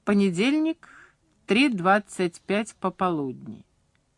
Понедельник, 3:25 пополудни.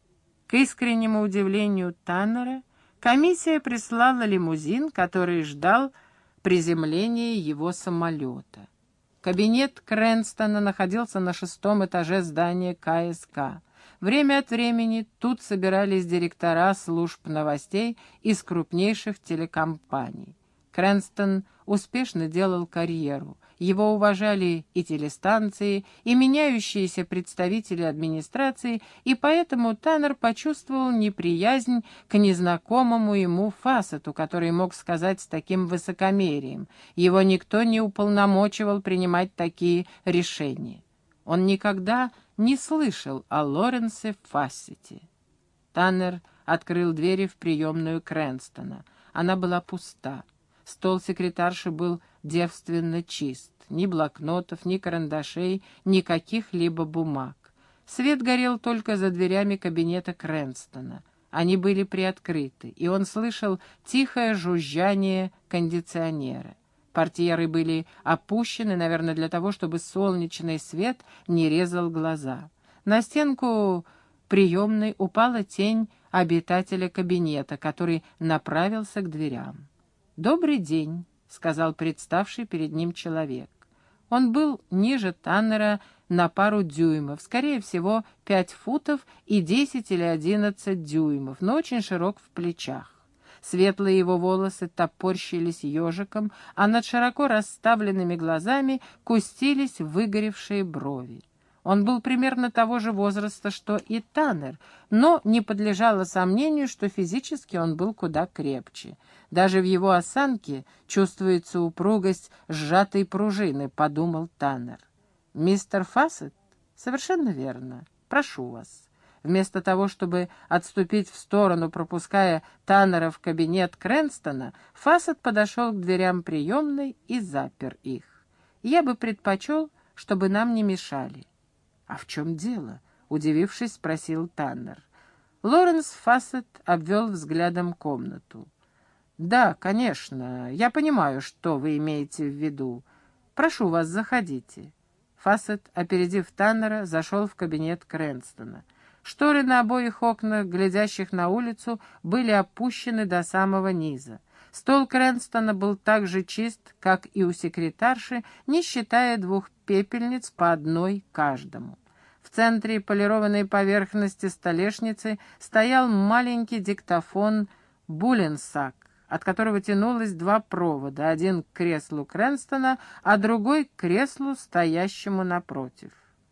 К искреннему удивлению Таннера, комиссия прислала лимузин, который ждал приземления его самолета. Кабинет Крэнстона находился на 6-м этаже здания КСК. Время от времени тут собирались директора служб новостей из крупнейших телекомпаний. Крэнстон успешно делал карьеру. Его уважали и телестанции, и меняющиеся представители администрации, и поэтому Таннер почувствовал неприязнь к незнакомому ему Фассету, который мог сказать с таким высокомерием. Его никто не уполномочивал принимать такие решения. Он никогда не слышал о Лоренсе Фассете. Таннер открыл двери в приемную Крэнстона. Она была пуста. Стол секретарши был девственно чист. Ни блокнотов, ни карандашей, ни каких-либо бумаг. Свет горел только за дверями кабинета Крэнстона. Они были приоткрыты, и он слышал тихое жужжание кондиционера. Портьеры были опущены, наверное, для того, чтобы солнечный свет не резал глаза. На стенку приемной упала тень обитателя кабинета, который направился к дверям. «Добрый день», — сказал представший перед ним человек. Он был ниже Таннера на пару дюймов, скорее всего, 5 футов и 10 или 11 дюймов, но очень широк в плечах. Светлые его волосы топорщились ежиком, а над широко расставленными глазами кустились выгоревшие брови. Он был примерно того же возраста, что и Таннер, но не подлежало сомнению, что физически он был куда крепче. Даже в его осанке чувствуется упругость сжатой пружины, подумал Таннер. «Мистер Фассет?» «Совершенно верно. Прошу вас». Вместо того, чтобы отступить в сторону, пропуская Таннера в кабинет Крэнстона, Фассет подошел к дверям приемной и запер их. «Я бы предпочел, чтобы нам не мешали». «А в чем дело?» — удивившись, спросил Таннер. Лоренс Фассет обвел взглядом комнату. «Да, конечно, я понимаю, что вы имеете в виду. Прошу вас, заходите». Фассет, опередив Таннера, зашел в кабинет Крэнстона. Шторы на обоих окнах, глядящих на улицу, были опущены до самого низа. Стол Крэнстона был так же чист, как и у секретарши, не считая 2 пепельниц по одной каждому. В центре полированной поверхности столешницы стоял маленький диктофон Булленсак, от которого тянулось 2 провода, один к креслу Крэнстона, а другой к креслу, стоящему напротив.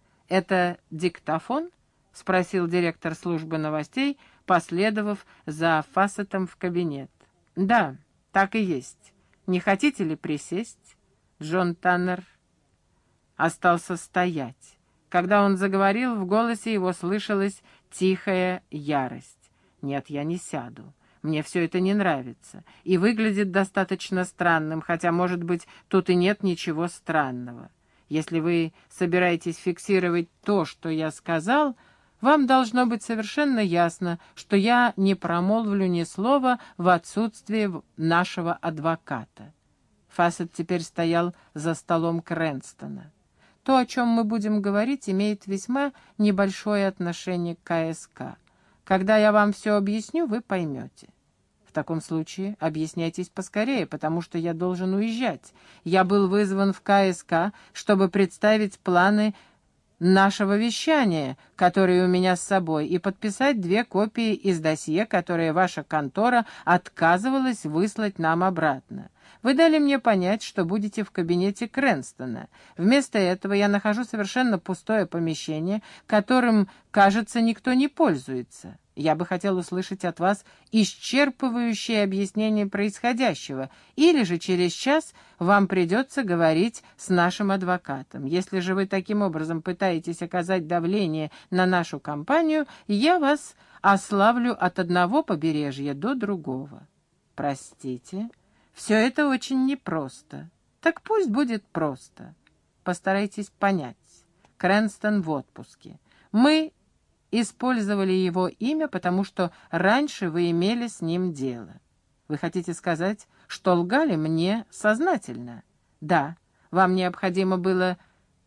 «Это диктофон?» — спросил директор службы новостей, последовав за Фассетом в кабинет. «Да, так и есть. Не хотите ли присесть?» Джон Таннер остался стоять. Когда он заговорил, в голосе его слышалась тихая ярость. «Нет, я не сяду. Мне все это не нравится. И выглядит достаточно странным, хотя, может быть, тут и нет ничего странного. Если вы собираетесь фиксировать то, что я сказал, вам должно быть совершенно ясно, что я не промолвлю ни слова в отсутствие нашего адвоката». Фассет теперь стоял за столом Крэнстона. «То, о чем мы будем говорить, имеет весьма небольшое отношение к КСК. Когда я вам все объясню, вы поймете. В таком случае объясняйтесь поскорее, потому что я должен уезжать. Я был вызван в КСК, чтобы представить планы нашего вещания, которые у меня с собой, и подписать 2 копии из досье, которые ваша контора отказывалась выслать нам обратно. Вы дали мне понять, что будете в кабинете Крэнстона. Вместо этого я нахожу совершенно пустое помещение, которым, кажется, никто не пользуется. Я бы хотел услышать от вас исчерпывающее объяснение происходящего, или же через час вам придется говорить с нашим адвокатом. Если же вы таким образом пытаетесь оказать давление на нашу компанию, я вас ославлю от одного побережья до другого». «Простите, все это очень непросто». «Так пусть будет просто. Постарайтесь понять. Крэнстон в отпуске. Мы использовали его имя, потому что раньше вы имели с ним дело. Вы хотите сказать, что лгали мне сознательно?» «Да, вам необходимо было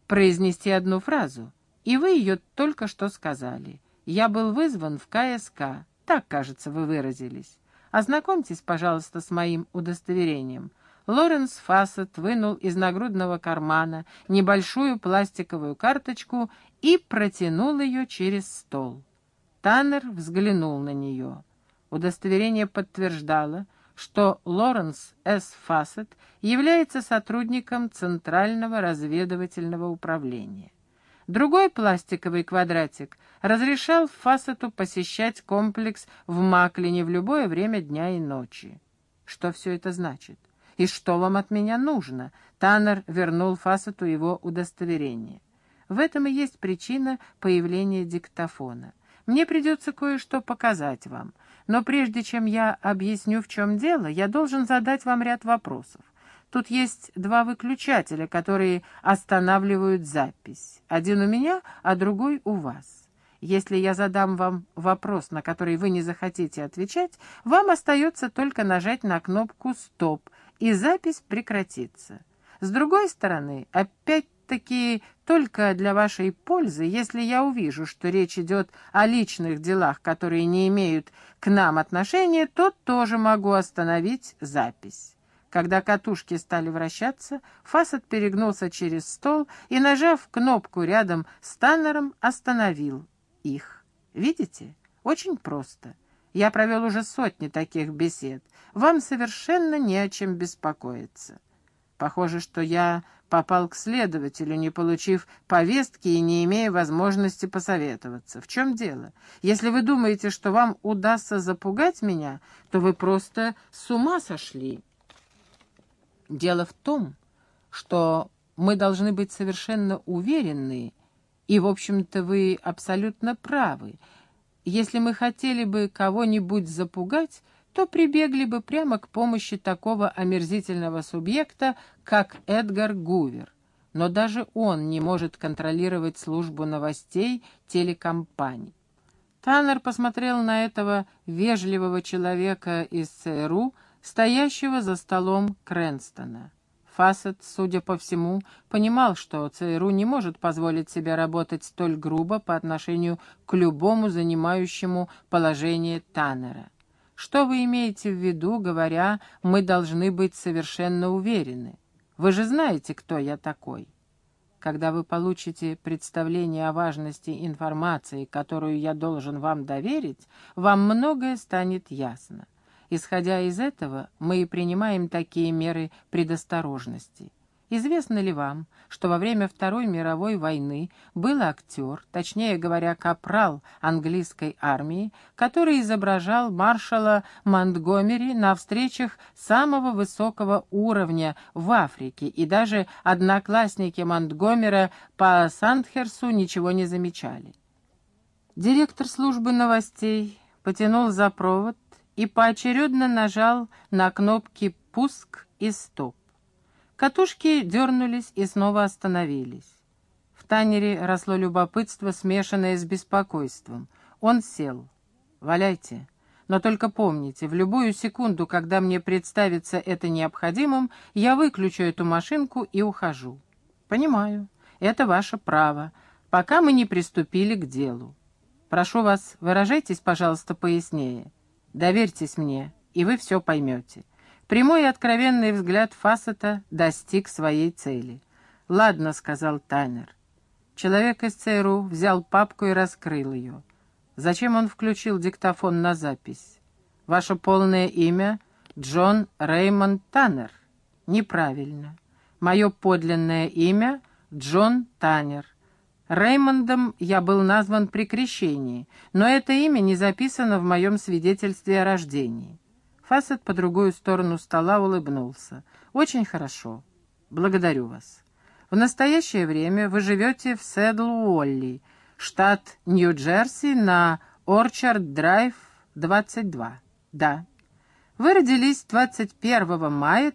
произнести одну фразу, и вы ее только что сказали. Я был вызван в КСК. Так, кажется, вы выразились. Ознакомьтесь, пожалуйста, с моим удостоверением». Лоренс Фассет вынул из нагрудного кармана небольшую пластиковую карточку и протянул ее через стол. Таннер взглянул на нее. Удостоверение подтверждало, что Лоренс С. Фассет является сотрудником Центрального разведывательного управления. Другой пластиковый квадратик разрешал Фассету посещать комплекс в Маклине в любое время дня и ночи. Что все это значит? «И что вам от меня нужно?» Таннер вернул Фассету его удостоверение. «В этом и есть причина появления диктофона. Мне придется кое-что показать вам, но прежде чем я объясню, в чем дело, я должен задать вам ряд вопросов. Тут есть два выключателя, которые останавливают запись. Один у меня, а другой у вас. Если я задам вам вопрос, на который вы не захотите отвечать, вам остается только нажать на кнопку «Стоп», и запись прекратится. С другой стороны, опять-таки только для вашей пользы, если я увижу, что речь идет о личных делах, которые не имеют к нам отношения, то тоже могу остановить запись». Когда катушки стали вращаться, Фассет перегнулся через стол и, нажав кнопку рядом с Таннером, остановил их. Видите? Очень просто. Я провел уже сотни таких бесед. Вам совершенно не о чем беспокоиться. Похоже, что я попал к следователю, не получив повестки и не имея возможности посоветоваться. В чем дело? Если вы думаете, что вам удастся запугать меня, то вы просто с ума сошли. Дело в том, что мы должны быть совершенно уверены, и, в общем-то, вы абсолютно правы. Если мы хотели бы кого-нибудь запугать, то прибегли бы прямо к помощи такого омерзительного субъекта, как Эдгар Гувер. Но даже он не может контролировать службу новостей телекомпаний. Таннер посмотрел на этого вежливого человека из ЦРУ, стоящего за столом Крэнстона. Фассет, судя по всему, понимал, что ЦРУ не может позволить себе работать столь грубо по отношению к любому занимающему положение Таннера. Что вы имеете в виду, говоря, мы должны быть совершенно уверены? Вы же знаете, кто я такой. Когда вы получите представление о важности информации, которую я должен вам доверить, вам многое станет ясно. Исходя из этого, мы и принимаем такие меры предосторожности. Известно ли вам, что во время Второй мировой войны был актер, точнее говоря, капрал английской армии, который изображал маршала Монтгомери на встречах самого высокого уровня в Африке, и даже одноклассники Монтгомера по Сандхерсу ничего не замечали? Директор службы новостей потянул за провод и поочередно нажал на кнопки «Пуск» и «Стоп». Катушки дернулись и снова остановились. В Таннере росло любопытство, смешанное с беспокойством. Он сел. «Валяйте. Но только помните, в любую секунду, когда мне представится это необходимым, я выключу эту машинку и ухожу». «Понимаю. Это ваше право, пока мы не приступили к делу. Прошу вас, выражайтесь, пожалуйста, пояснее. Доверьтесь мне, и вы все поймете». Прямой и откровенный взгляд Фассета достиг своей цели. «Ладно», — сказал Таннер. Человек из ЦРУ взял папку и раскрыл ее. Зачем он включил диктофон на запись? «Ваше полное имя — Джон Реймонд Таннер». «Неправильно. Мое подлинное имя — Джон Таннер. Реймондом я был назван при крещении, но это имя не записано в моем свидетельстве о рождении». Фассет по другую сторону стола улыбнулся. «Очень хорошо. Благодарю вас. В настоящее время вы живете в Седл-Уолли, штат Нью-Джерси, на Орчард-Драйв, 22. Да. Вы родились 21 мая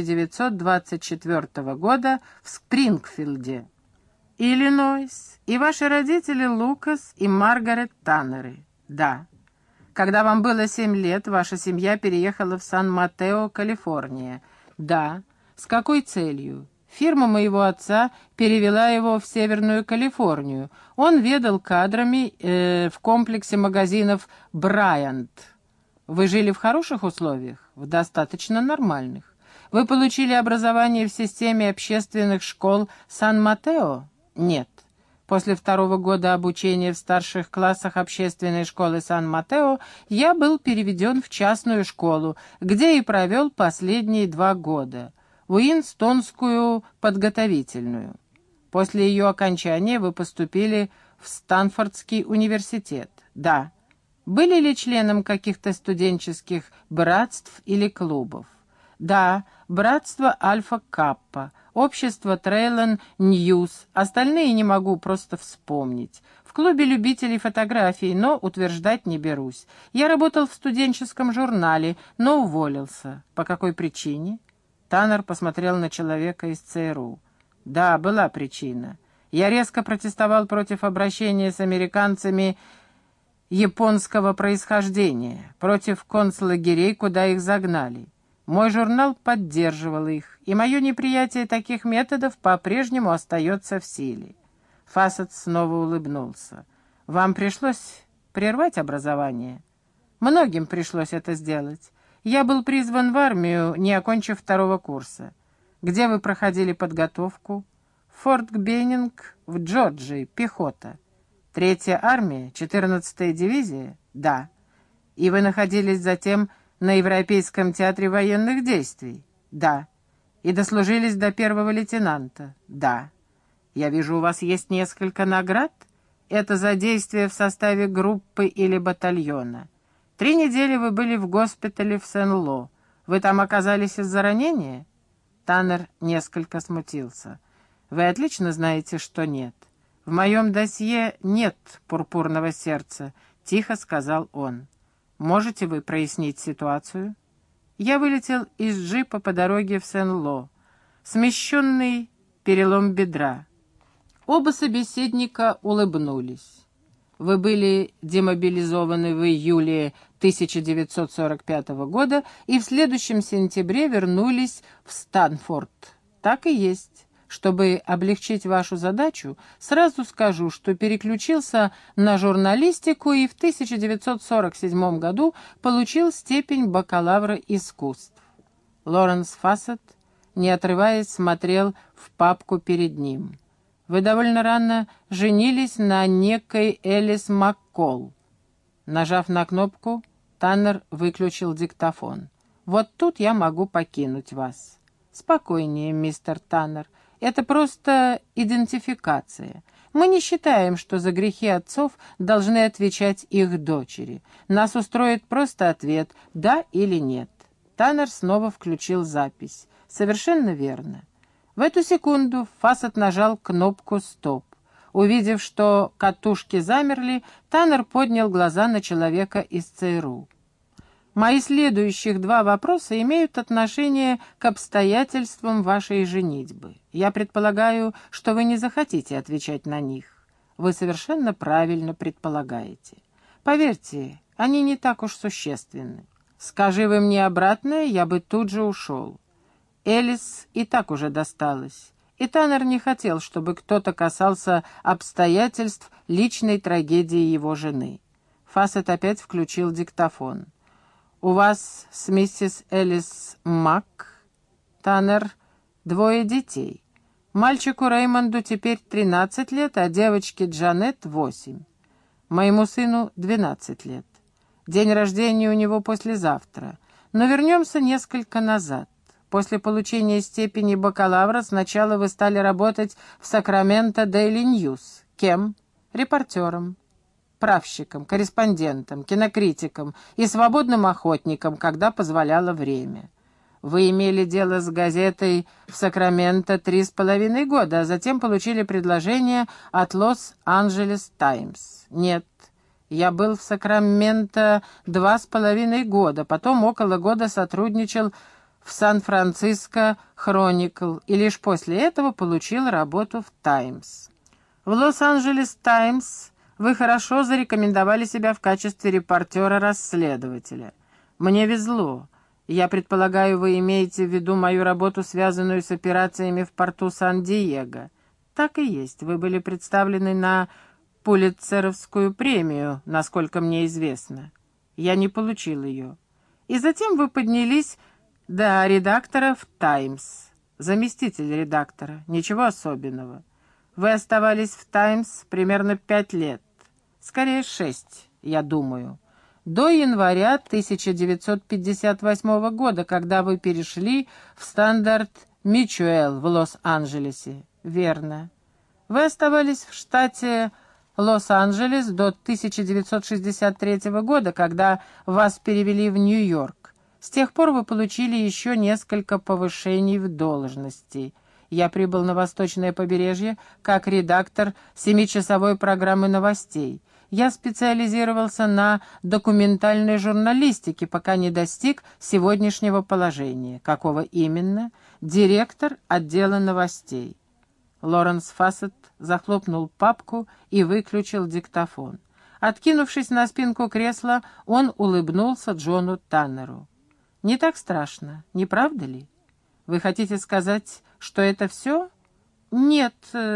1924 года в Спрингфилде, Иллинойс, и ваши родители Лукас и Маргарет Таннеры. Да. Когда вам было 7 лет, ваша семья переехала в Сан-Матео, Калифорния. Да. С какой целью? Фирма моего отца перевела его в Северную Калифорнию. Он ведал кадрами в комплексе магазинов «Брайант». Вы жили в хороших условиях? В достаточно нормальных. Вы получили образование в системе общественных школ Сан-Матео? Нет. После 2-го года обучения в старших классах общественной школы Сан-Матео я был переведен в частную школу, где и провел последние 2 года, в Уинстонскую подготовительную. После ее окончания вы поступили в Стэнфордский университет. Да. Были ли членом каких-то студенческих братств или клубов? Да, братство Альфа-Каппа, общество Трейлен Ньюс, остальные не могу просто вспомнить. В клубе любителей фотографий, но утверждать не берусь. Я работал в студенческом журнале, но уволился. По какой причине? Таннер посмотрел на человека из ЦРУ. Да, была причина. Я резко протестовал против обращения с американцами японского происхождения, против концлагерей, куда их загнали. Мой журнал поддерживал их, и мое неприятие таких методов по-прежнему остается в силе. Фассет снова улыбнулся. «Вам пришлось прервать образование?» «Многим пришлось это сделать. Я был призван в армию, не окончив 2-го курса. Где вы проходили подготовку?» «Форт Беннинг в Джорджии, пехота». «3-я армия, 14-я дивизия?» «Да». «И вы находились затем на Европейском театре военных действий?» «Да». «И дослужились до 1-го лейтенанта?» «Да». «Я вижу, у вас есть несколько наград? Это за действия в составе группы или батальона. 3 недели вы были в госпитале в Сен-Ло. Вы там оказались из-за ранения?» Таннер несколько смутился. «Вы отлично знаете, что нет. В моем досье нет пурпурного сердца», — тихо сказал он. «Можете вы прояснить ситуацию?» Я вылетел из джипа по дороге в Сен-Ло. Смещенный перелом бедра. Оба собеседника улыбнулись. Вы были демобилизованы в июле 1945 года и в следующем сентябре вернулись в Стэнфорд. Так и есть. Чтобы облегчить вашу задачу, сразу скажу, что переключился на журналистику и в 1947 году получил степень бакалавра искусств. Лоренс Фассет, не отрываясь, смотрел в папку перед ним. Вы довольно рано женились на некой Элис Маккол. Нажав на кнопку, Таннер выключил диктофон. Вот тут я могу покинуть вас. Спокойнее, мистер Таннер. Это просто идентификация. Мы не считаем, что за грехи отцов должны отвечать их дочери. Нас устроит просто ответ «да» или «нет». Таннер снова включил запись. Совершенно верно. В эту секунду Фассет нажал кнопку «Стоп». Увидев, что катушки замерли, Таннер поднял глаза на человека из ЦРУ. Мои следующих 2 вопроса имеют отношение к обстоятельствам вашей женитьбы. Я предполагаю, что вы не захотите отвечать на них. Вы совершенно правильно предполагаете. Поверьте, они не так уж существенны. Скажи вы мне обратное, я бы тут же ушел. Элис и так уже досталось. И Таннер не хотел, чтобы кто-то касался обстоятельств личной трагедии его жены. Фассет опять включил диктофон. «У вас с миссис Элис Мак, Таннер, 2 детей. Мальчику Реймонду теперь 13 лет, а девочке Джанет 8. Моему сыну 12 лет. День рождения у него послезавтра. Но вернемся несколько назад. После получения степени бакалавра сначала вы стали работать в Сакраменто Дейли Ньюс. Кем? Репортером. Правщиком, корреспондентом, кинокритиком и свободным охотником, когда позволяло время. Вы имели дело с газетой в Сакраменто 3,5 года, а затем получили предложение от Лос-Анджелес Таймс. Нет, я был в Сакраменто 2,5 года, потом около года сотрудничал в Сан-Франциско Хроникл и лишь после этого получил работу в Таймс. В Лос-Анджелес Таймс вы хорошо зарекомендовали себя в качестве репортера-расследователя. Мне везло. Я предполагаю, вы имеете в виду мою работу, связанную с операциями в порту Сан-Диего. Так и есть. Вы были представлены на Пулитцеровскую премию, насколько мне известно. Я не получил ее. И затем вы поднялись до редактора в «Таймс». Заместитель редактора. Ничего особенного. Вы оставались в «Таймс» примерно 5 лет. Скорее 6, я думаю. До января 1958 года, когда вы перешли в «Стандарт Мичуэл» в Лос-Анджелесе. Верно. Вы оставались в штате Лос-Анджелес до 1963 года, когда вас перевели в Нью-Йорк. С тех пор вы получили еще несколько повышений в должности. Я прибыл на Восточное побережье как редактор 7-часовой программы новостей. Я специализировался на документальной журналистике, пока не достиг сегодняшнего положения. Какого именно? Директор отдела новостей. Лоренс Фассет захлопнул папку и выключил диктофон. Откинувшись на спинку кресла, он улыбнулся Джону Таннеру. «Не так страшно, не правда ли? Вы хотите сказать, что это все?» «Нет,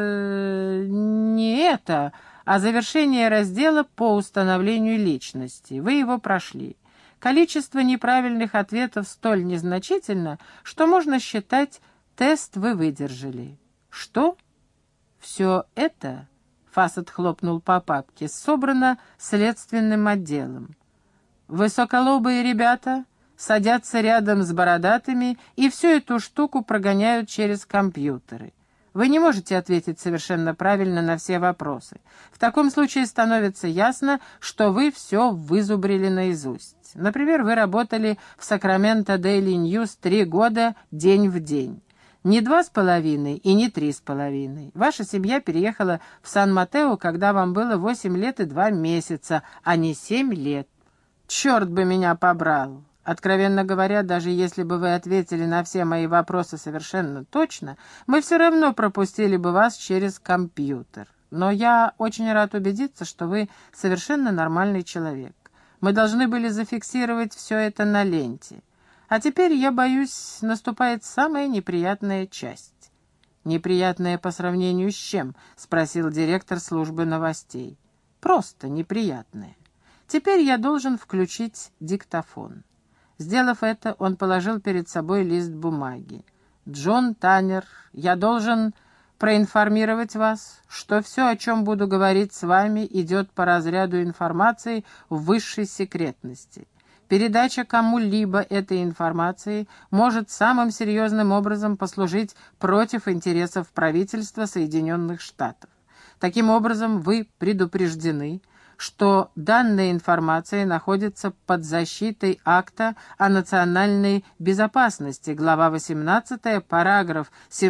не это, а завершение раздела по установлению личности. Вы его прошли. Количество неправильных ответов столь незначительно, что можно считать, тест вы выдержали». «Что?» «Все это, — Фассет хлопнул по папке, — собрано следственным отделом. Высоколобые ребята садятся рядом с бородатыми и всю эту штуку прогоняют через компьютеры. Вы не можете ответить совершенно правильно на все вопросы. В таком случае становится ясно, что вы все вызубрили наизусть. Например, вы работали в Сакраменто Дейли Ньюс 3 года день в день. Не 2,5 и не 3,5. Ваша семья переехала в Сан-Матео, когда вам было 8 лет и 2 месяца, а не 7 лет. Черт бы меня побрал! Откровенно говоря, даже если бы вы ответили на все мои вопросы совершенно точно, мы все равно пропустили бы вас через компьютер. Но я очень рад убедиться, что вы совершенно нормальный человек. Мы должны были зафиксировать все это на ленте. А теперь, я боюсь, наступает самая неприятная часть. «Неприятная по сравнению с чем?» — спросил директор службы новостей. «Просто неприятная. Теперь я должен включить диктофон». Сделав это, он положил перед собой лист бумаги. «Джон Таннер, я должен проинформировать вас, что все, о чем буду говорить с вами, идет по разряду информации в высшей секретности. Передача кому-либо этой информации может самым серьезным образом послужить против интересов правительства Соединенных Штатов. Таким образом, вы предупреждены, что данная информация находится под защитой акта о национальной безопасности, глава 18, параграф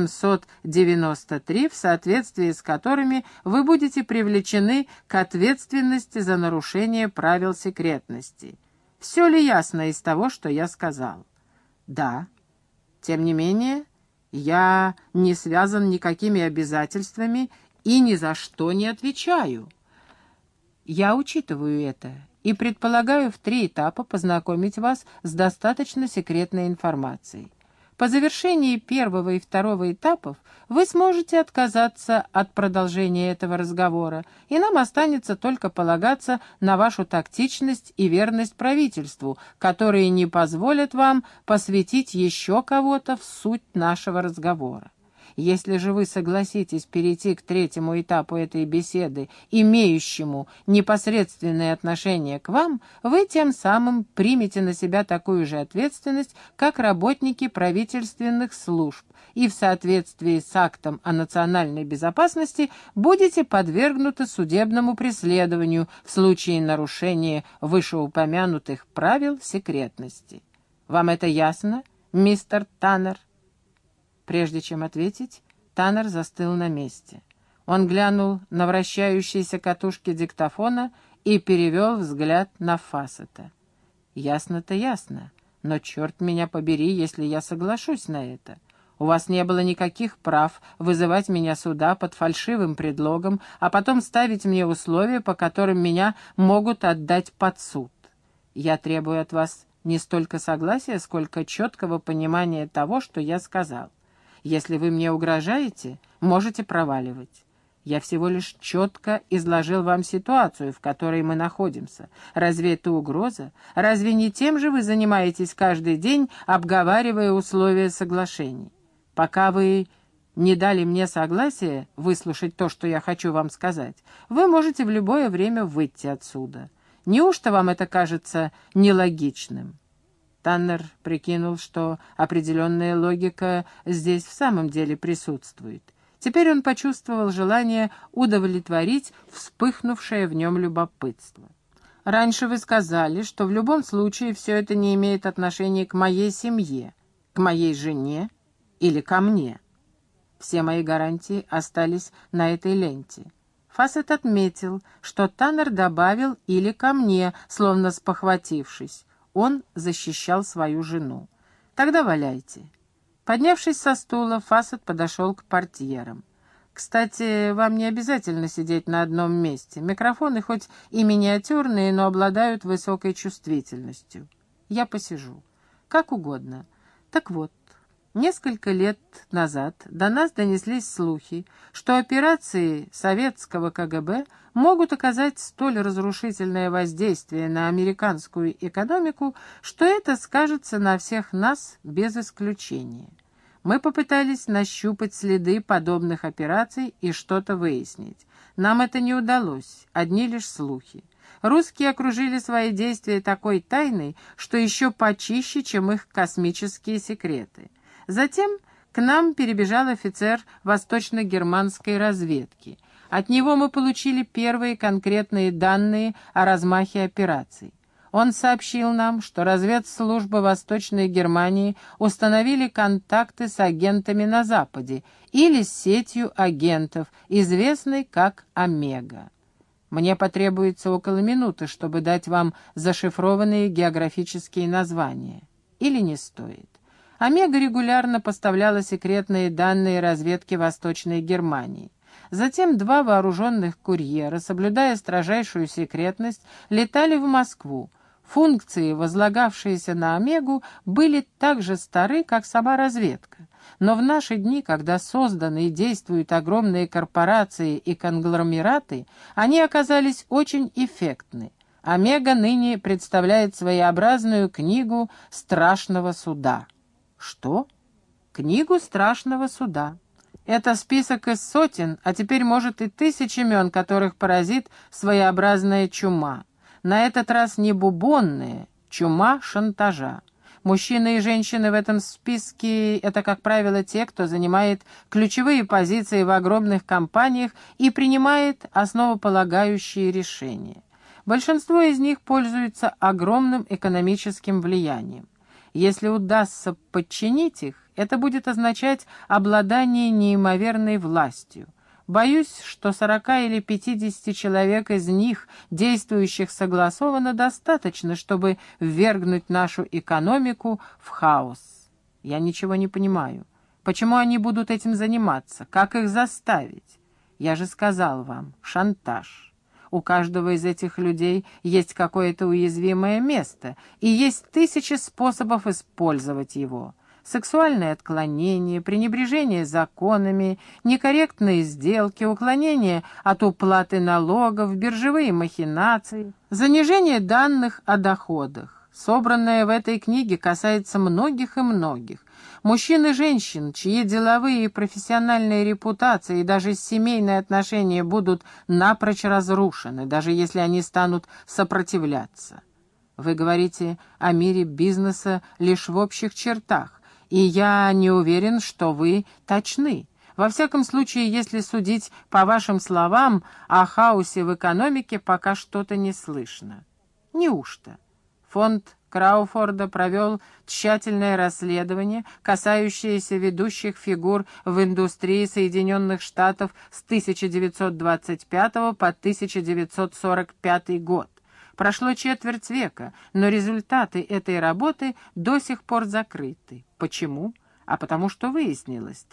793, в соответствии с которыми вы будете привлечены к ответственности за нарушение правил секретности. Все ли ясно из того, что я сказал? Да. Тем не менее, я не связан никакими обязательствами и ни за что не отвечаю. Я учитываю это и предполагаю в 3 этапа познакомить вас с достаточно секретной информацией. По завершении 1 и 2 этапов вы сможете отказаться от продолжения этого разговора, и нам останется только полагаться на вашу тактичность и верность правительству, которые не позволят вам посвятить еще кого-то в суть нашего разговора. Если же вы согласитесь перейти к 3-му этапу этой беседы, имеющему непосредственное отношение к вам, вы тем самым примете на себя такую же ответственность, как работники правительственных служб, и в соответствии с актом о национальной безопасности будете подвергнуты судебному преследованию в случае нарушения вышеупомянутых правил секретности. Вам это ясно, мистер Таннер? Прежде чем ответить, Таннер застыл на месте. Он глянул на вращающиеся катушки диктофона и перевел взгляд на Фассета. «Ясно-то ясно, но черт меня побери, если я соглашусь на это. У вас не было никаких прав вызывать меня сюда под фальшивым предлогом, а потом ставить мне условия, по которым меня могут отдать под суд. Я требую от вас Не столько согласия, сколько четкого понимания того, что я сказал. Если вы мне угрожаете, можете проваливать. Я всего лишь четко изложил вам ситуацию, в которой мы находимся. Разве это угроза? Разве не тем же вы занимаетесь каждый день, обговаривая условия соглашений? Пока вы не дали мне согласия выслушать то, что я хочу вам сказать, вы можете в любое время выйти отсюда. Неужто вам это кажется нелогичным?» Таннер прикинул, что определенная логика здесь в самом деле присутствует. Теперь он почувствовал желание удовлетворить вспыхнувшее в нем любопытство. «Раньше вы сказали, что в любом случае все это не имеет отношения к моей семье, к моей жене или ко мне. Все мои гарантии остались на этой ленте». Фассет отметил, что Таннер добавил «или ко мне», словно спохватившись. Он защищал свою жену. «Тогда валяйте». Поднявшись со стула, Фассет подошел к портьерам. «Кстати, вам не обязательно сидеть на одном месте. Микрофоны хоть и миниатюрные, но обладают высокой чувствительностью. Я посижу. Как угодно. Так вот, несколько лет назад до нас донеслись слухи, что операции советского КГБ могут оказать столь разрушительное воздействие на американскую экономику, что это скажется на всех нас без исключения. Мы попытались нащупать следы подобных операций и что-то выяснить. Нам это не удалось, одни лишь слухи. Русские окружили свои действия такой тайной, что еще почище, чем их космические секреты. Затем к нам перебежал офицер восточно-германской разведки. От него мы получили первые конкретные данные о размахе операций. Он сообщил нам, что разведслужбы Восточной Германии установили контакты с агентами на Западе или с сетью агентов, известной как «Омега». Мне потребуется около минуты, чтобы дать вам зашифрованные географические названия. Или не стоит. «Омега» регулярно поставляла секретные данные разведки Восточной Германии. Затем два вооруженных курьера, соблюдая строжайшую секретность, летали в Москву. Функции, возлагавшиеся на «Омегу», были так же стары, как сама разведка. Но в наши дни, когда созданы и действуют огромные корпорации и конгломераты, они оказались очень эффектны. «Омега» ныне представляет своеобразную книгу страшного суда. Что? Книгу страшного суда. Это список из сотен, а теперь, может, и тысяч имен, которых поразит своеобразная чума. На этот раз не бубонная, чума шантажа. Мужчины и женщины в этом списке — это, как правило, те, кто занимает ключевые позиции в огромных компаниях и принимает основополагающие решения. Большинство из них пользуются огромным экономическим влиянием. Если удастся подчинить их, это будет означать обладание неимоверной властью. Боюсь, что 40 или 50 человек из них, действующих согласованно, достаточно, чтобы ввергнуть нашу экономику в хаос. Я ничего не понимаю. Почему они будут этим заниматься? Как их заставить? Я же сказал вам, шантаж. У каждого из этих людей есть какое-то уязвимое место, и есть тысячи способов использовать его. Сексуальное отклонение, пренебрежение законами, некорректные сделки, уклонение от уплаты налогов, биржевые махинации, занижение данных о доходах. Собранное в этой книге касается многих и многих. Мужчин и женщин, чьи деловые и профессиональные репутации и даже семейные отношения будут напрочь разрушены, даже если они станут сопротивляться. Вы говорите о мире бизнеса лишь в общих чертах, и я не уверен, что вы точны. Во всяком случае, если судить по вашим словам, о хаосе в экономике пока что-то не слышно. Неужто? Фонд Крауфорда провел тщательное расследование, касающееся ведущих фигур в индустрии Соединенных Штатов с 1925 по 1945 год. Прошло четверть века, но результаты этой работы до сих пор закрыты. Почему? А потому что выяснилось,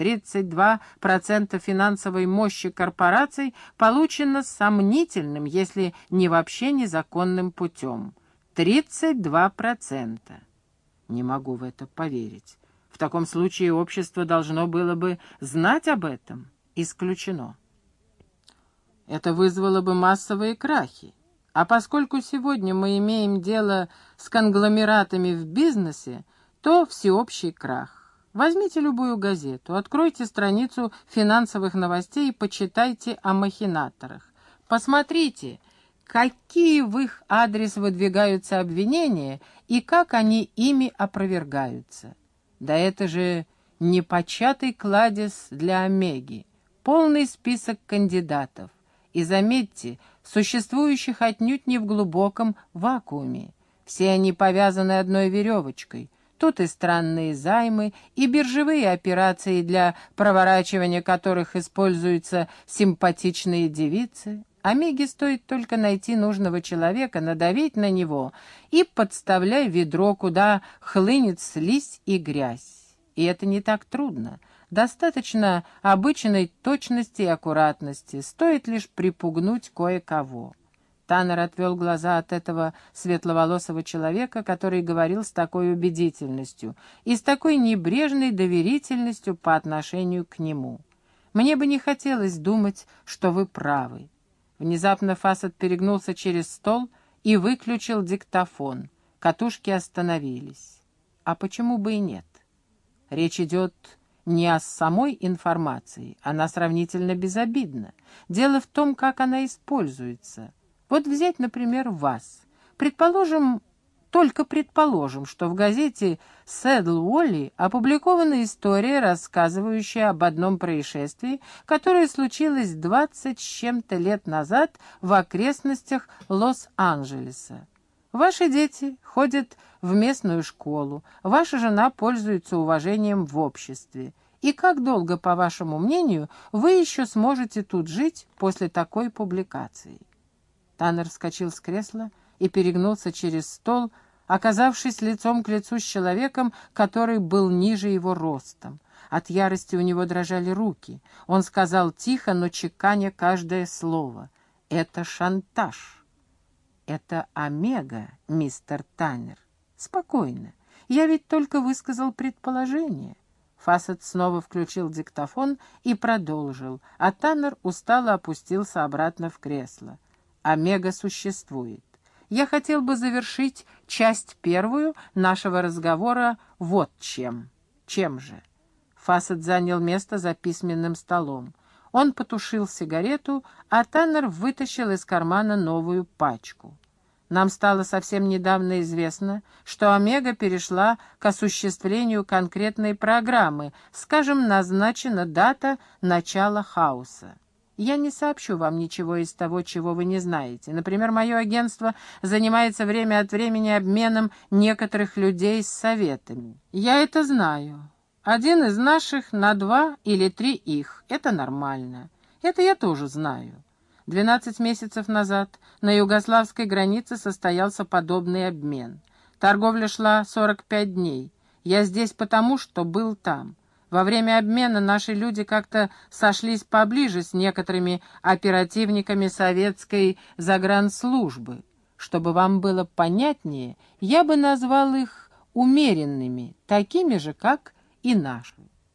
32% финансовой мощи корпораций получено сомнительным, если не вообще незаконным путем. 32%. Не могу в это поверить. В таком случае общество должно было бы знать об этом. Исключено. Это вызвало бы массовые крахи. А поскольку сегодня мы имеем дело с конгломератами в бизнесе, то всеобщий крах. Возьмите любую газету, откройте страницу финансовых новостей и почитайте о махинаторах. Посмотрите, какие в их адрес выдвигаются обвинения и как они ими опровергаются. Да это же непочатый кладезь для Омеги, полный список кандидатов. И заметьте, существующих отнюдь не в глубоком вакууме. Все они повязаны одной веревочкой. Тут и странные займы, и биржевые операции, для проворачивания которых используются симпатичные девицы. Омеге стоит только найти нужного человека, надавить на него и подставляй ведро, куда хлынет слизь и грязь. И это не так трудно. Достаточно обычной точности и аккуратности, стоит лишь припугнуть кое-кого. Таннер отвел глаза от этого светловолосого человека, который говорил с такой убедительностью и с такой небрежной доверительностью по отношению к нему. «Мне бы не хотелось думать, что вы правы». Внезапно Фассет перегнулся через стол и выключил диктофон. Катушки остановились. А почему бы и нет? Речь идет не о самой информации, она сравнительно безобидна. Дело в том, как она используется. Вот взять, например, вас. Предположим, только предположим, что в газете «Сэдл Уолли» опубликована история, рассказывающая об одном происшествии, которое случилось 20 с чем-то лет назад в окрестностях Лос-Анджелеса. Ваши дети ходят в местную школу, ваша жена пользуется уважением в обществе. И как долго, по вашему мнению, вы еще сможете тут жить после такой публикации? Таннер вскочил с кресла и перегнулся через стол, оказавшись лицом к лицу с человеком, который был ниже его ростом. От ярости у него дрожали руки. Он сказал тихо, но чеканя каждое слово: «Это шантаж». «Это Омега, мистер Таннер. Спокойно. Я ведь только высказал предположение». Фассет снова включил диктофон и продолжил, а Таннер устало опустился обратно в кресло. «Омега существует. Я хотел бы завершить часть первую нашего разговора вот чем». «Чем же?» Фассет занял место за письменным столом. Он потушил сигарету, а Таннер вытащил из кармана новую пачку. Нам стало совсем недавно известно, что Омега перешла к осуществлению конкретной программы, скажем, назначена дата начала хаоса. Я не сообщу вам ничего из того, чего вы не знаете. Например, мое агентство занимается время от времени обменом некоторых людей с советами. Я это знаю. Один из наших на 2 или 3 их. Это нормально. Это я тоже знаю. 12 месяцев назад на югославской границе состоялся подобный обмен. Торговля шла 45 дней. Я здесь потому, что был там. Во время обмена наши люди как-то сошлись поближе с некоторыми оперативниками советской загранслужбы. Чтобы вам было понятнее, я бы назвал их умеренными, такими же, как и наши.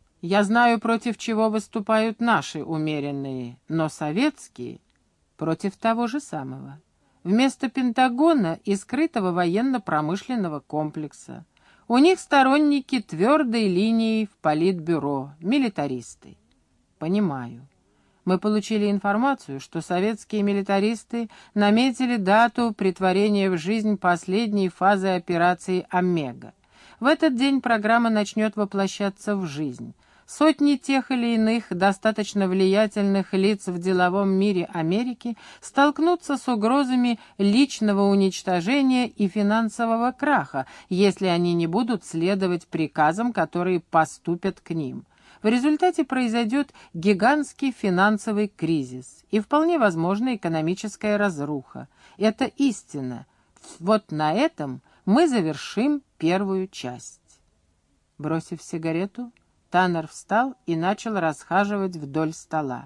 Я знаю, против чего выступают наши умеренные, но советские против того же самого. Вместо Пентагона и скрытого военно-промышленного комплекса. У них сторонники твердой линии в политбюро, милитаристы. Понимаю. Мы получили информацию, что советские милитаристы наметили дату претворения в жизнь последней фазы операции «Омега». В этот день программа начнет воплощаться в жизнь. Сотни тех или иных достаточно влиятельных лиц в деловом мире Америки столкнутся с угрозами личного уничтожения и финансового краха, если они не будут следовать приказам, которые поступят к ним. В результате произойдет гигантский финансовый кризис и, вполне возможно, экономическая разруха. Это истина. Вот на этом мы завершим первую часть. Бросив сигарету, Таннер встал и начал расхаживать вдоль стола.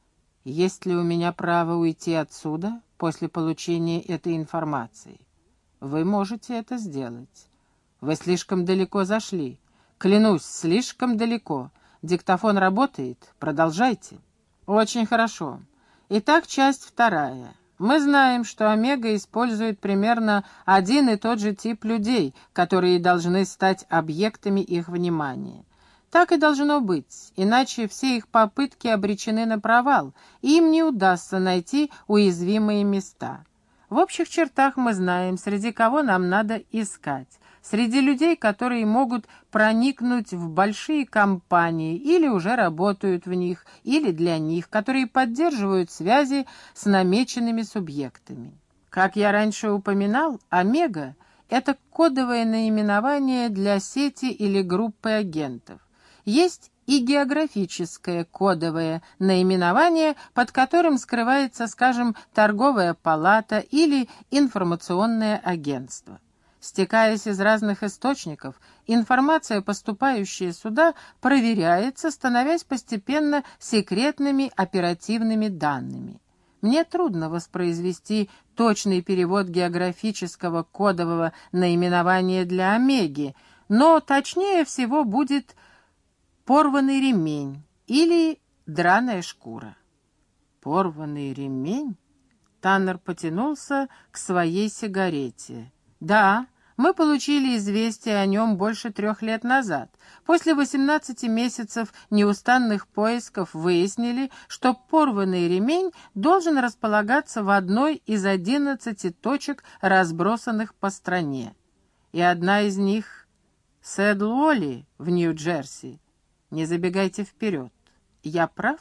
«Есть ли у меня право уйти отсюда после получения этой информации?» Вы можете это сделать. Вы слишком далеко зашли. Клянусь, слишком далеко. Диктофон работает. Продолжайте. Очень хорошо. Итак, часть вторая. Мы знаем, что Омега использует примерно один и тот же тип людей, которые должны стать объектами их внимания. Так и должно быть, иначе все их попытки обречены на провал, и им не удастся найти уязвимые места. В общих чертах мы знаем, среди кого нам надо искать. Среди людей, которые могут проникнуть в большие компании или уже работают в них, или для них, которые поддерживают связи с намеченными субъектами. Как я раньше упоминал, Омега — это кодовое наименование для сети или группы агентов. Есть и географическое кодовое наименование, под которым скрывается, скажем, торговая палата или информационное агентство. Стекаясь из разных источников, информация, поступающая сюда, проверяется, становясь постепенно секретными оперативными данными. Мне трудно воспроизвести точный перевод географического кодового наименования для Омеги, но точнее всего будет «порванный ремень» или «драная шкура». «Порванный ремень?» Таннер потянулся к своей сигарете. «Да, мы получили известие о нем больше 3 лет назад. После 18 месяцев неустанных поисков выяснили, что порванный ремень должен располагаться в одной из 11 точек, разбросанных по стране. И одна из них — Сэдл-Уолли в Нью-Джерси. Не забегайте вперед. Я прав?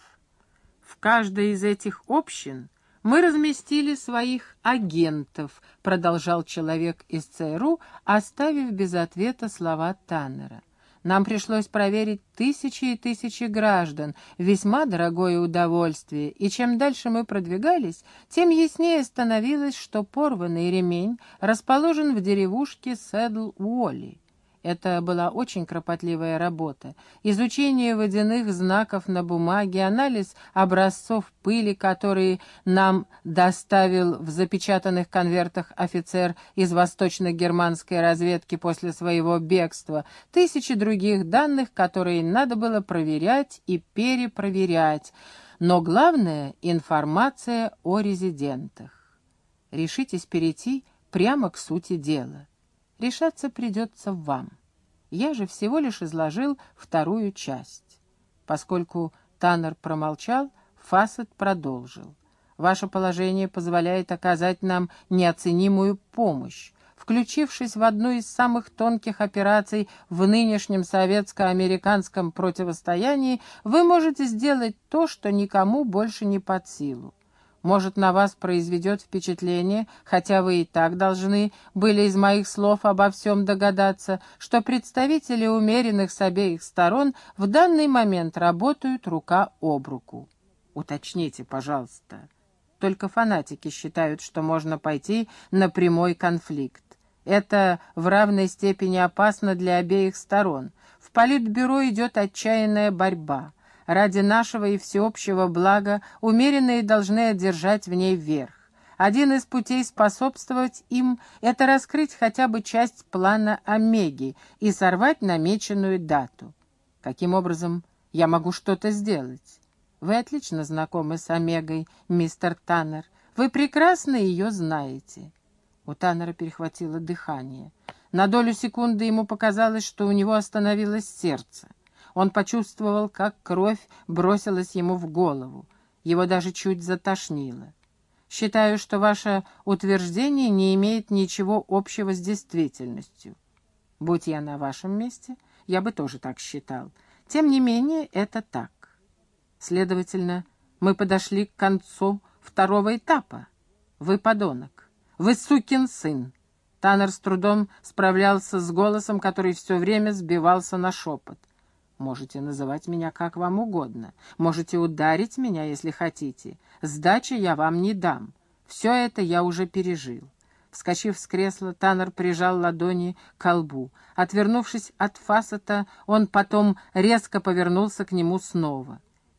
В каждой из этих общин мы разместили своих агентов», — продолжал человек из ЦРУ, оставив без ответа слова Таннера. «Нам пришлось проверить тысячи и тысячи граждан, весьма дорогое удовольствие, и чем дальше мы продвигались, тем яснее становилось, что порванный ремень расположен в деревушке Сэдл-Уолли. Это была очень кропотливая работа. Изучение водяных знаков на бумаге, анализ образцов пыли, которые нам доставил в запечатанных конвертах офицер из восточно-германской разведки после своего бегства, тысячи других данных, которые надо было проверять и перепроверять. Но главное — информация о резидентах. Решитесь перейти прямо к сути дела. Решаться придется вам. Я же всего лишь изложил вторую часть». Поскольку Таннер промолчал, Фассет продолжил. «Ваше положение позволяет оказать нам неоценимую помощь. Включившись в одну из самых тонких операций в нынешнем советско-американском противостоянии, вы можете сделать то, что никому больше не под силу. Может, на вас произведет впечатление, хотя вы и так должны были из моих слов обо всем догадаться, что представители умеренных с обеих сторон в данный момент работают рука об руку. Уточните, пожалуйста. Только фанатики считают, что можно пойти на прямой конфликт. Это в равной степени опасно для обеих сторон. В Политбюро идет отчаянная борьба. Ради нашего и всеобщего блага умеренные должны одержать в ней верх. Один из путей способствовать им — это раскрыть хотя бы часть плана Омеги и сорвать намеченную дату. Каким образом я могу что-то сделать? Вы отлично знакомы с Омегой, мистер Таннер. Вы прекрасно ее знаете». У Таннера перехватило дыхание. На долю секунды ему показалось, что у него остановилось сердце. Он почувствовал, как кровь бросилась ему в голову. Его даже чуть затошнило. «Считаю, что ваше утверждение не имеет ничего общего с действительностью. Будь я на вашем месте, я бы тоже так считал. Тем не менее, это так. Следовательно, мы подошли к концу второго этапа. Вы подонок. Вы сукин сын». Таннер с трудом справлялся с голосом, который все время сбивался на шепот. «Можете называть меня как вам угодно. Можете ударить меня, если хотите. Сдачи я вам не дам. Все это я уже пережил». Вскочив с кресла, Таннер прижал ладони к колбу. Отвернувшись от Фассета, он потом резко повернулся к нему снова.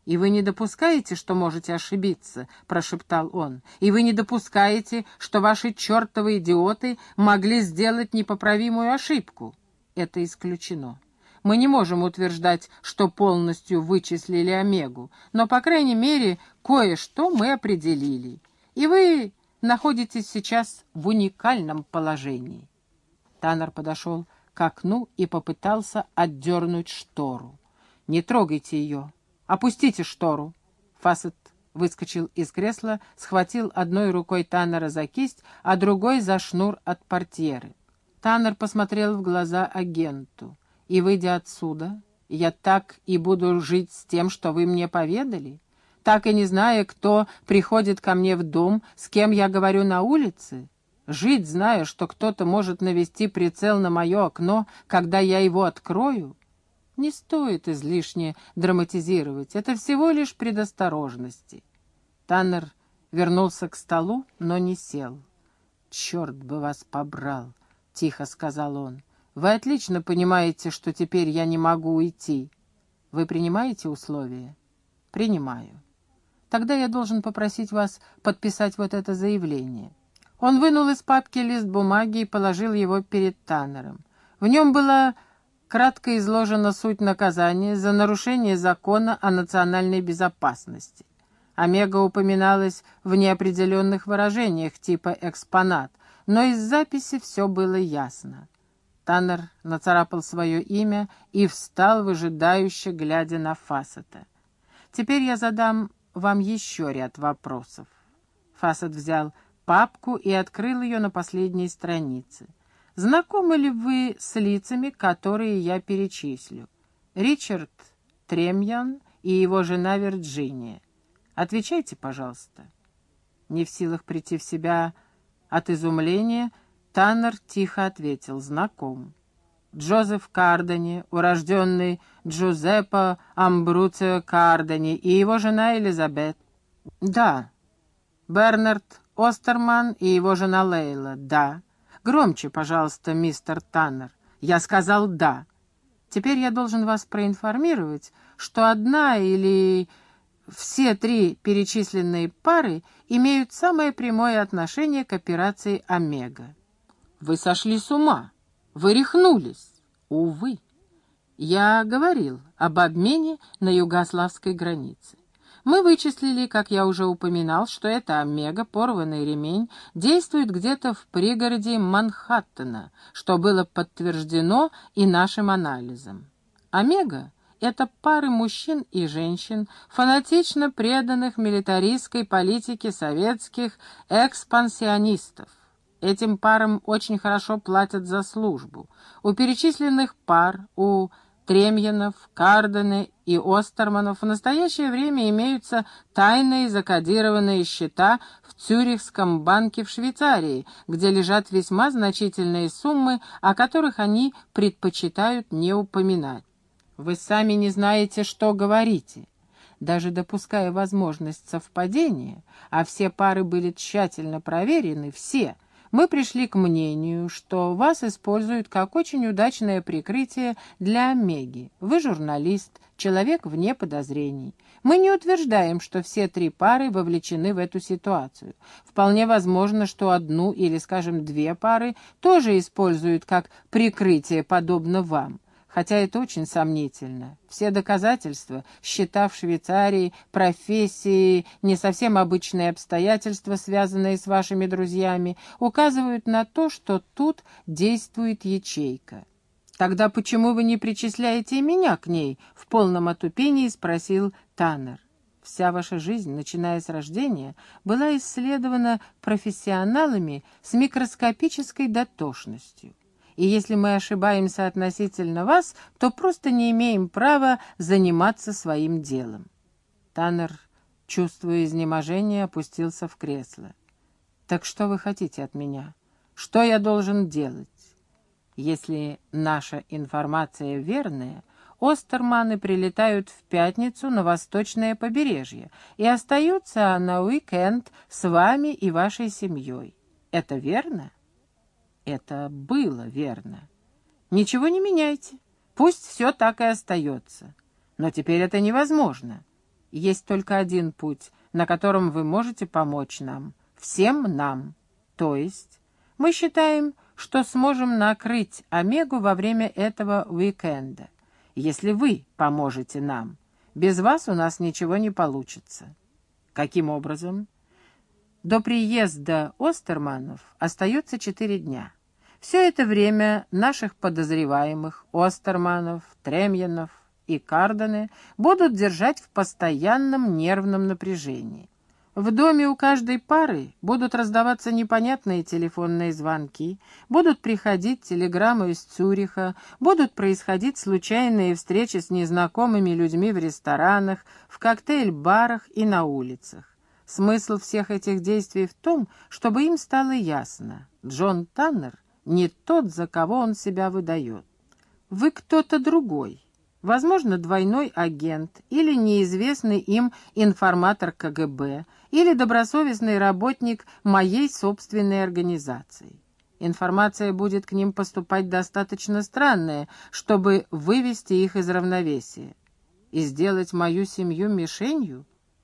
«И вы не допускаете, что можете ошибиться?» — прошептал он. «И вы не допускаете, что ваши чертовы идиоты могли сделать непоправимую ошибку?» «Это исключено. Мы не можем утверждать, что полностью вычислили Омегу, но, по крайней мере, кое-что мы определили. И вы находитесь сейчас в уникальном положении». Таннер подошел к окну и попытался отдернуть штору. «Не трогайте ее. Опустите штору!» Фассет выскочил из кресла, схватил одной рукой Таннера за кисть, а другой за шнур от портьеры. Таннер посмотрел в глаза агенту. «И, выйдя отсюда, я так и буду жить с тем, что вы мне поведали? Так и не зная, кто приходит ко мне в дом, с кем я говорю на улице? Жить, зная, что кто-то может навести прицел на мое окно, когда я его открою? Не стоит излишне драматизировать, это всего лишь предосторожности». Таннер вернулся к столу, но не сел. «Черт бы вас побрал», — тихо сказал он. «Вы отлично понимаете, что теперь я не могу уйти. Вы принимаете условия?» «Принимаю. Тогда я должен попросить вас подписать вот это заявление». Он вынул из папки лист бумаги и положил его перед Таннером. В нем была кратко изложена суть наказания за нарушение закона о национальной безопасности. Омега упоминалась в неопределенных выражениях типа «экспонат», но из записи все было ясно. Таннер нацарапал свое имя и встал, выжидающе глядя на Фассета. «Теперь я задам вам еще ряд вопросов». Фассет взял папку и открыл ее на последней странице. «Знакомы ли вы с лицами, которые я перечислю? Ричард Тремьян и его жена Вирджиния. Отвечайте, пожалуйста». Не в силах прийти в себя от изумления, Таннер тихо ответил: «Знаком. Джозеф Кардани, урожденный Джузеппе Амбруцио Кардани, и его жена Элизабет». «Да». «Бернард Остерман и его жена Лейла». «Да». «Громче, пожалуйста, мистер Таннер». «Я сказал «да». Теперь я должен вас проинформировать, что одна или все три перечисленные пары имеют самое прямое отношение к операции «Омега». Вы сошли с ума. Вы рехнулись. Увы. Я говорил об обмене на югославской границе. Мы вычислили, как я уже упоминал, что эта «Омега», порванный ремень, действует где-то в пригороде Манхэттена, что было подтверждено и нашим анализом. «Омега» — это пары мужчин и женщин, фанатично преданных милитаристской политике советских экспансионистов. Этим парам очень хорошо платят за службу. У перечисленных пар, у Тремьянов, Кардани и Остерманов в настоящее время имеются тайные закодированные счета в Цюрихском банке в Швейцарии, где лежат весьма значительные суммы, о которых они предпочитают не упоминать. Вы сами не знаете, что говорите. Даже допуская возможность совпадения, а все пары были тщательно проверены, все, мы пришли к мнению, что вас используют как очень удачное прикрытие для Омеги. Вы журналист, человек вне подозрений. Мы не утверждаем, что все три пары вовлечены в эту ситуацию. Вполне возможно, что одну или, скажем, две пары тоже используют как прикрытие, подобно вам. Хотя это очень сомнительно. Все доказательства, счета в Швейцарии, профессии, не совсем обычные обстоятельства, связанные с вашими друзьями, указывают на то, что тут действует ячейка. «Тогда почему вы не причисляете и меня к ней?» — в полном отупении спросил Таннер. «Вся ваша жизнь, начиная с рождения, была исследована профессионалами с микроскопической дотошностью. И если мы ошибаемся относительно вас, то просто не имеем права заниматься своим делом». Таннер, чувствуя изнеможение, опустился в кресло. «Так что вы хотите от меня? Что я должен делать?» «Если наша информация верная, Остерманы прилетают в пятницу на восточное побережье и остаются на уикенд с вами и вашей семьей. Это верно?» Это было верно. Ничего не меняйте. Пусть все так и остается. Но теперь это невозможно. Есть только один путь, на котором вы можете помочь нам, всем нам. То есть мы считаем, что сможем накрыть Омегу во время этого уикенда, если вы поможете нам. Без вас у нас ничего не получится. Каким образом? До приезда Остерманов остается 4 дня. Все это время наших подозреваемых Остерманов, Тремьянов и Карданы будут держать в постоянном нервном напряжении. В доме у каждой пары будут раздаваться непонятные телефонные звонки, будут приходить телеграммы из Цюриха, будут происходить случайные встречи с незнакомыми людьми в ресторанах, в коктейль-барах и на улицах. Смысл всех этих действий в том, чтобы им стало ясно: Джон Таннер не тот, за кого он себя выдает. Вы кто-то другой. Возможно, двойной агент или неизвестный им информатор КГБ, или добросовестный работник моей собственной организации. Информация будет к ним поступать достаточно странная, чтобы вывести их из равновесия. И сделать мою семью мишенью?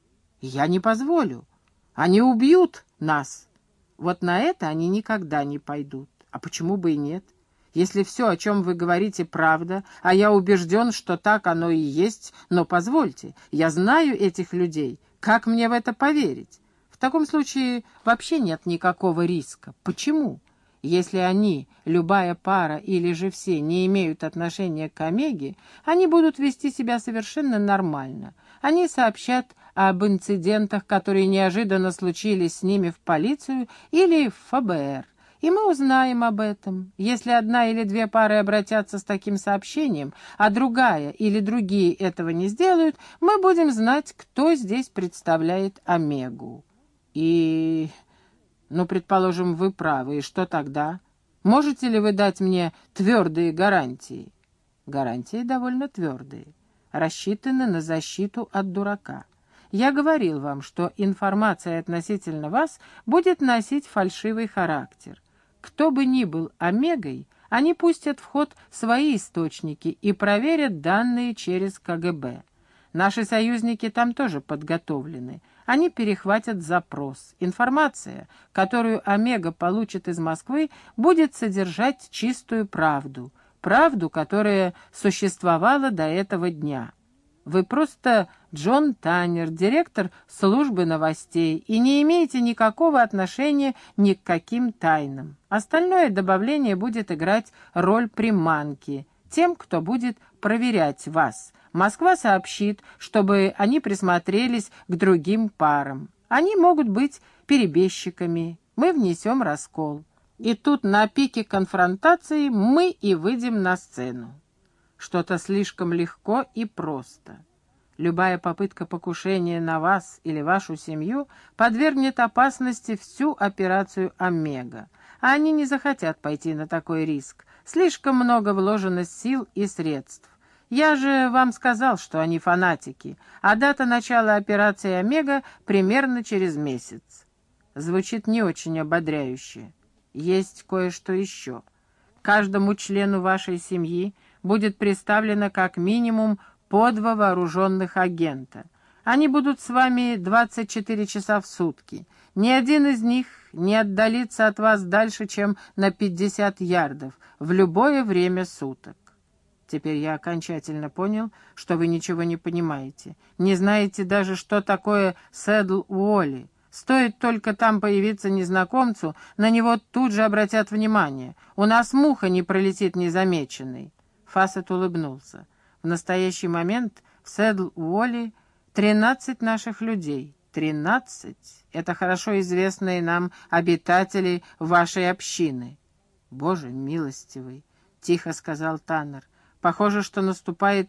Я не позволю. Они убьют нас. Вот на это они никогда не пойдут. А почему бы и нет? Если все, о чем вы говорите, правда, а я убежден, что так оно и есть, но позвольте, я знаю этих людей, как мне в это поверить? В таком случае вообще нет никакого риска. Почему? Если они, любая пара или же все, не имеют отношения к Омеге, они будут вести себя совершенно нормально. Они сообщат об инцидентах, которые неожиданно случились с ними в полицию или в ФБР. И мы узнаем об этом. Если одна или две пары обратятся с таким сообщением, а другая или другие этого не сделают, мы будем знать, кто здесь представляет Омегу. И... предположим, вы правы. И что тогда? Можете ли вы дать мне твердые гарантии? Гарантии довольно твердые. Рассчитаны на защиту от дурака. Я говорил вам, что информация относительно вас будет носить фальшивый характер. Кто бы ни был Омегой, они пустят в ход свои источники и проверят данные через КГБ. Наши союзники там тоже подготовлены. Они перехватят запрос. Информация, которую Омега получит из Москвы, будет содержать чистую правду. Правду, которая существовала до этого дня. Вы просто Джон Таннер, директор службы новостей, и не имеете никакого отношения ни к каким тайнам. Остальное добавление будет играть роль приманки тем, кто будет проверять вас. Москва сообщит, чтобы они присмотрелись к другим парам. Они могут быть перебежчиками. Мы внесем раскол. И тут на пике конфронтации мы и выйдем на сцену. Что-то слишком легко и просто. Любая попытка покушения на вас или вашу семью подвергнет опасности всю операцию «Омега». А они не захотят пойти на такой риск. Слишком много вложено сил и средств. Я же вам сказал, что они фанатики, а дата начала операции «Омега» примерно через месяц. Звучит не очень ободряюще. Есть кое-что еще. Каждому члену вашей семьи будет представлено как минимум по 2 вооруженных агента. Они будут с вами 24 часа в сутки. Ни один из них не отдалится от вас дальше, чем на 50 ярдов, в любое время суток. Теперь я окончательно понял, что вы ничего не понимаете. Не знаете даже, что такое Сэдл-Уолли. Стоит только там появиться незнакомцу, на него тут же обратят внимание. У нас муха не пролетит незамеченной. Фассет улыбнулся. В настоящий момент в Сэдл-Уолли 13 наших людей. 13 — это хорошо известные нам обитатели вашей общины. Боже милостивый, — тихо сказал Таннер. Похоже, что наступает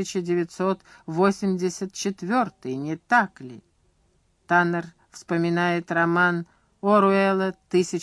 1984, не так ли? Таннер вспоминает роман Оруэлла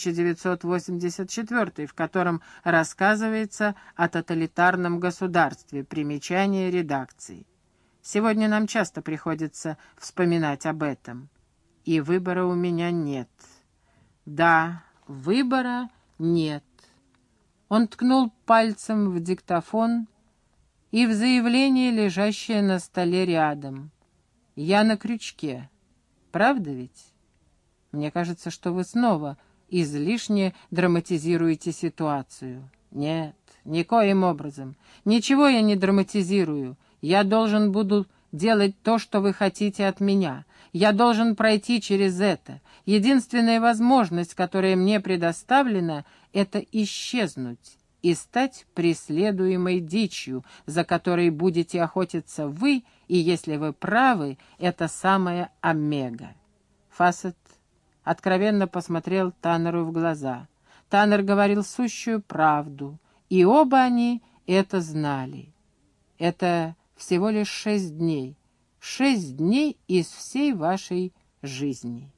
1984, в котором рассказывается о тоталитарном государстве. Примечание редакции. Сегодня нам часто приходится вспоминать об этом. И выбора у меня нет. Да, выбора нет. Он ткнул пальцем в диктофон и в заявление, лежащее на столе рядом. Я на крючке. Правда ведь? Мне кажется, что вы снова излишне драматизируете ситуацию. Нет, никоим образом. Ничего я не драматизирую. Я должен буду делать то, что вы хотите от меня. Я должен пройти через это. Единственная возможность, которая мне предоставлена, это исчезнуть и стать преследуемой дичью, за которой будете охотиться вы, и, если вы правы, это самая Омега. Фассет откровенно посмотрел Таннеру в глаза. Таннер говорил сущую правду, и оба они это знали. Это всего лишь 6 дней. 6 дней из всей вашей жизни.